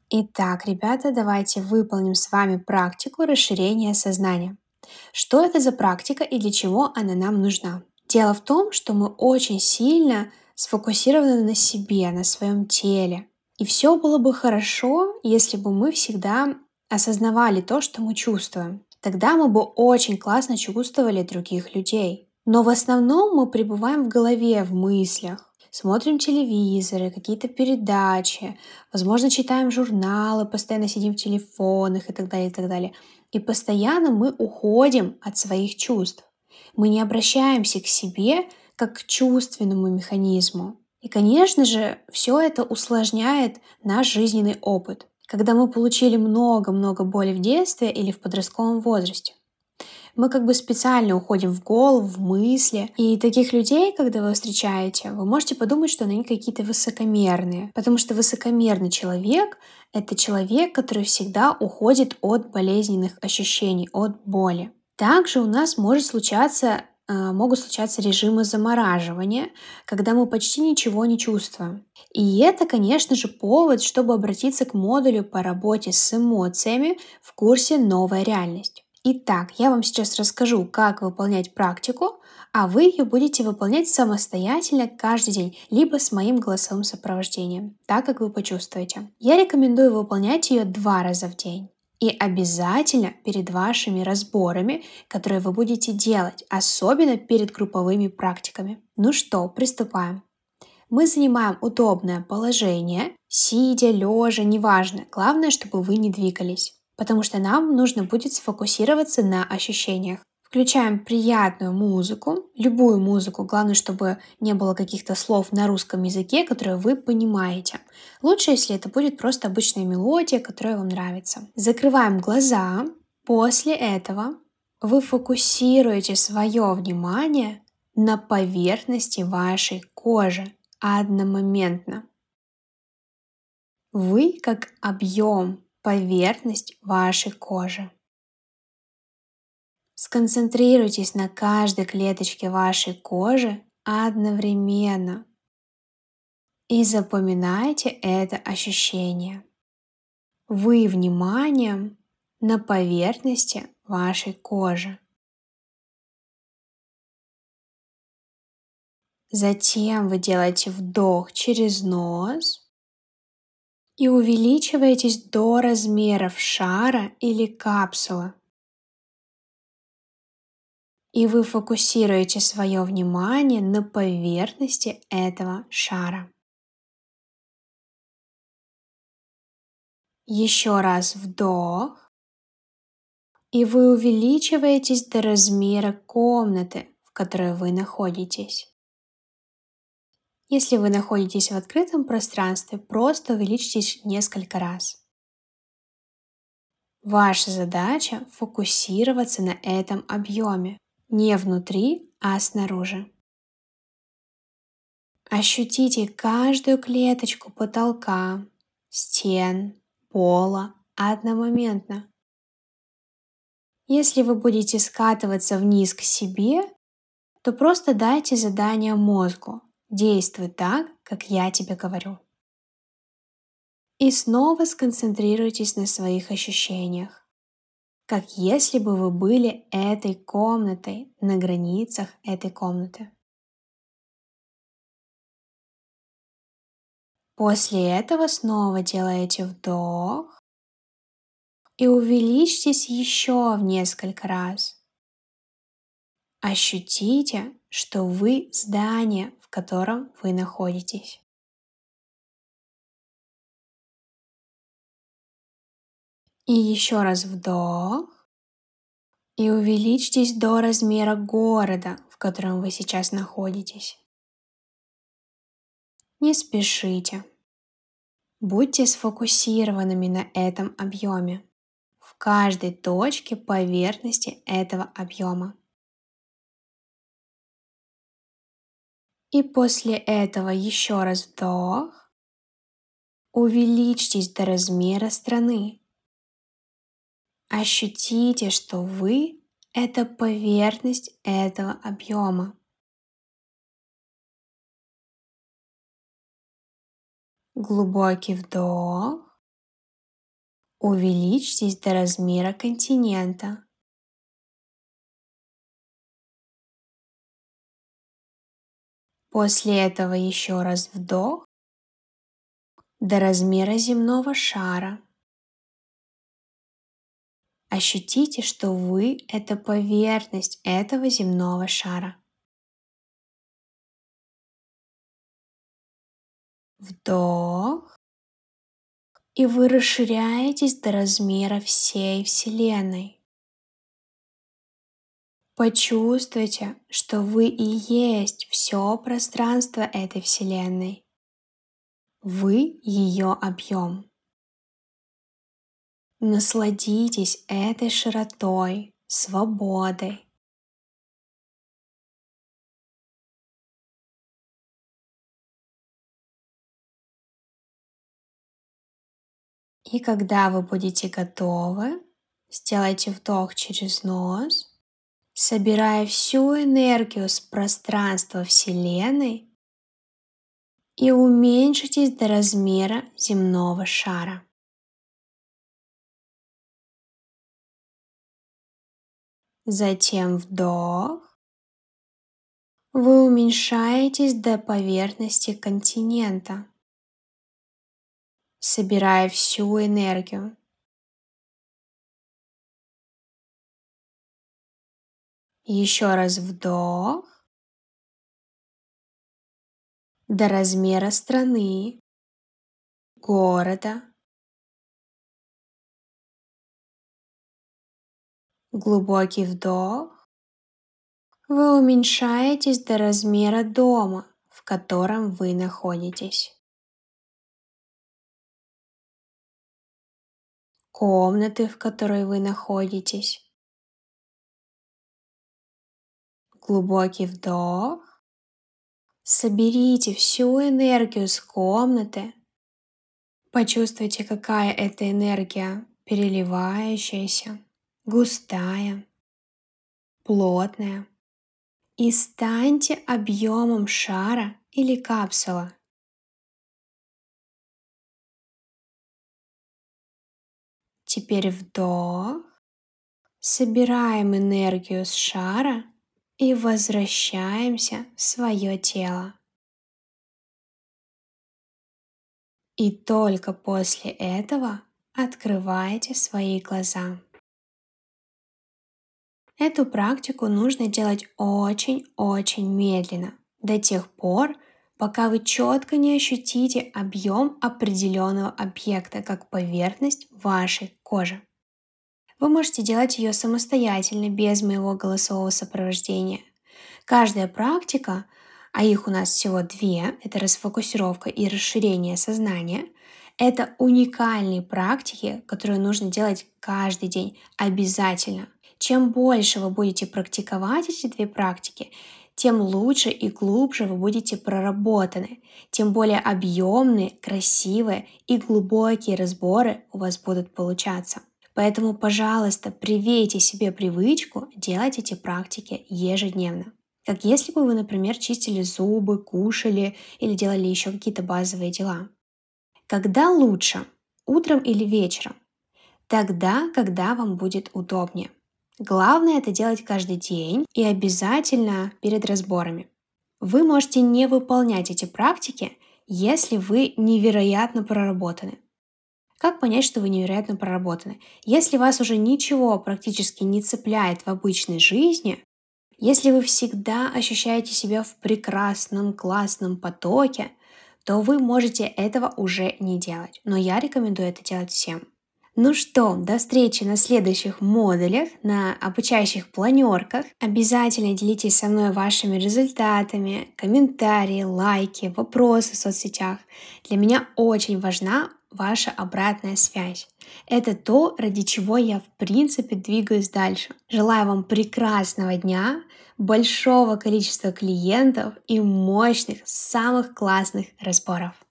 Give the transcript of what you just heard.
Итак, ребята, давайте выполним с вами практику расширения сознания. Что это за практика и для чего она нам нужна? Дело в том, что мы очень сильно сфокусированы на себе, на своем теле. И все было бы хорошо, если бы мы всегда осознавали то, что мы чувствуем. Тогда мы бы очень классно чувствовали других людей. Но в основном мы пребываем в голове, в мыслях. Смотрим телевизоры, какие-то передачи, возможно, читаем журналы, постоянно сидим в телефонах и так далее, и так далее. И постоянно мы уходим от своих чувств. Мы не обращаемся к себе как к чувственному механизму. И, конечно же, все это усложняет наш жизненный опыт, когда мы получили много-много боли в детстве или в подростковом возрасте. Мы как бы специально уходим в голову, в мысли. И таких людей, когда вы встречаете, вы можете подумать, что они какие-то высокомерные. Потому что высокомерный человек — это человек, который всегда уходит от болезненных ощущений, от боли. Также у нас могут случаться режимы замораживания, когда мы почти ничего не чувствуем. И это, конечно же, повод, чтобы обратиться к модулю по работе с эмоциями в курсе «Новая реальность». Итак, я вам сейчас расскажу, как выполнять практику, а вы ее будете выполнять самостоятельно каждый день, либо с моим голосовым сопровождением, так как вы почувствуете. Я рекомендую выполнять ее 2 раза в день. И обязательно перед вашими разборами, которые вы будете делать, особенно перед групповыми практиками. Ну что, приступаем. Мы занимаем удобное положение, сидя, лежа, неважно. Главное, чтобы вы не двигались, потому что нам нужно будет сфокусироваться на ощущениях. Включаем приятную музыку, любую музыку, главное, чтобы не было каких-то слов на русском языке, которые вы понимаете. Лучше, если это будет просто обычная мелодия, которая вам нравится. Закрываем глаза. После этого вы фокусируете свое внимание на поверхности вашей кожи одномоментно. Вы как объем, поверхность вашей кожи. Сконцентрируйтесь на каждой клеточке вашей кожи одновременно и запоминайте это ощущение. Вы вниманием на поверхности вашей кожи. Затем вы делаете вдох через нос и увеличиваетесь до размеров шара или капсулы. И вы фокусируете свое внимание на поверхности этого шара. Еще раз вдох, и вы увеличиваетесь до размера комнаты, в которой вы находитесь. Если вы находитесь в открытом пространстве, просто увеличьтесь несколько раз. Ваша задача — фокусироваться на этом объеме, не внутри, а снаружи. Ощутите каждую клеточку потолка, стен, пола одномоментно. Если вы будете скатываться вниз к себе, то просто дайте задание мозгу. Действуй так, как я тебе говорю. И снова сконцентрируйтесь на своих ощущениях, как если бы вы были этой комнатой, на границах этой комнаты. После этого снова делаете вдох и увеличьтесь еще в несколько раз. Ощутите, что вы здание, в котором вы находитесь. И еще раз вдох и увеличьтесь до размера города, в котором вы сейчас находитесь. Не спешите. Будьте сфокусированными на этом объеме, в каждой точке поверхности этого объема. И после этого еще раз вдох. Увеличьтесь до размера страны. Ощутите, что вы — это поверхность этого объема. Глубокий вдох Увеличьтесь до размера континента. После этого еще раз вдох до размера земного шара. Ощутите, что вы — это поверхность этого земного шара. Вдох. И вы расширяетесь до размера всей Вселенной. Почувствуйте, что вы и есть все пространство этой Вселенной. Вы ее объем. Насладитесь этой широтой, свободой. И когда вы будете готовы, сделайте вдох через нос, собирая всю энергию с пространства Вселенной, и уменьшитесь до размера земного шара. Затем вдох. Вы уменьшаетесь до поверхности континента, собирая всю энергию. Еще раз вдох. До размера страны, города. Глубокий вдох. Вы уменьшаетесь до размера дома, в котором вы находитесь. Комнаты, в которой вы находитесь. Глубокий вдох. Соберите всю энергию с комнаты. Почувствуйте, какая это энергия, переливающаяся, густая, плотная. И станьте объемом шара или капсула. Теперь вдох. Собираем энергию с шара и возвращаемся в свое тело. И только после этого открывайте свои глаза. Эту практику нужно делать очень-очень медленно, до тех пор, пока вы четко не ощутите объем определенного объекта, как поверхность вашей кожи. Вы можете делать ее самостоятельно, без моего голосового сопровождения. Каждая практика, а их у нас всего две, это расфокусировка и расширение сознания, это уникальные практики, которые нужно делать каждый день обязательно. Чем больше вы будете практиковать эти две практики, тем лучше и глубже вы будете проработаны, тем более объемные, красивые и глубокие разборы у вас будут получаться. Поэтому, пожалуйста, привейте себе привычку делать эти практики ежедневно. Как если бы вы, например, чистили зубы, кушали или делали еще какие-то базовые дела. Когда лучше? Утром или вечером? Тогда, когда вам будет удобнее. Главное это делать каждый день и обязательно перед разборами. Вы можете не выполнять эти практики, если вы невероятно проработаны. Как понять, что вы невероятно проработаны? Если вас уже ничего практически не цепляет в обычной жизни, если вы всегда ощущаете себя в прекрасном, классном потоке, то вы можете этого уже не делать. Но я рекомендую это делать всем. Ну что, до встречи на следующих модулях, на обучающих планерках. Обязательно делитесь со мной вашими результатами, комментарии, лайки, вопросы в соцсетях. Для меня очень важна ваша обратная связь. Это то, ради чего я в принципе двигаюсь дальше. Желаю вам прекрасного дня, большого количества клиентов и мощных, самых классных разборов.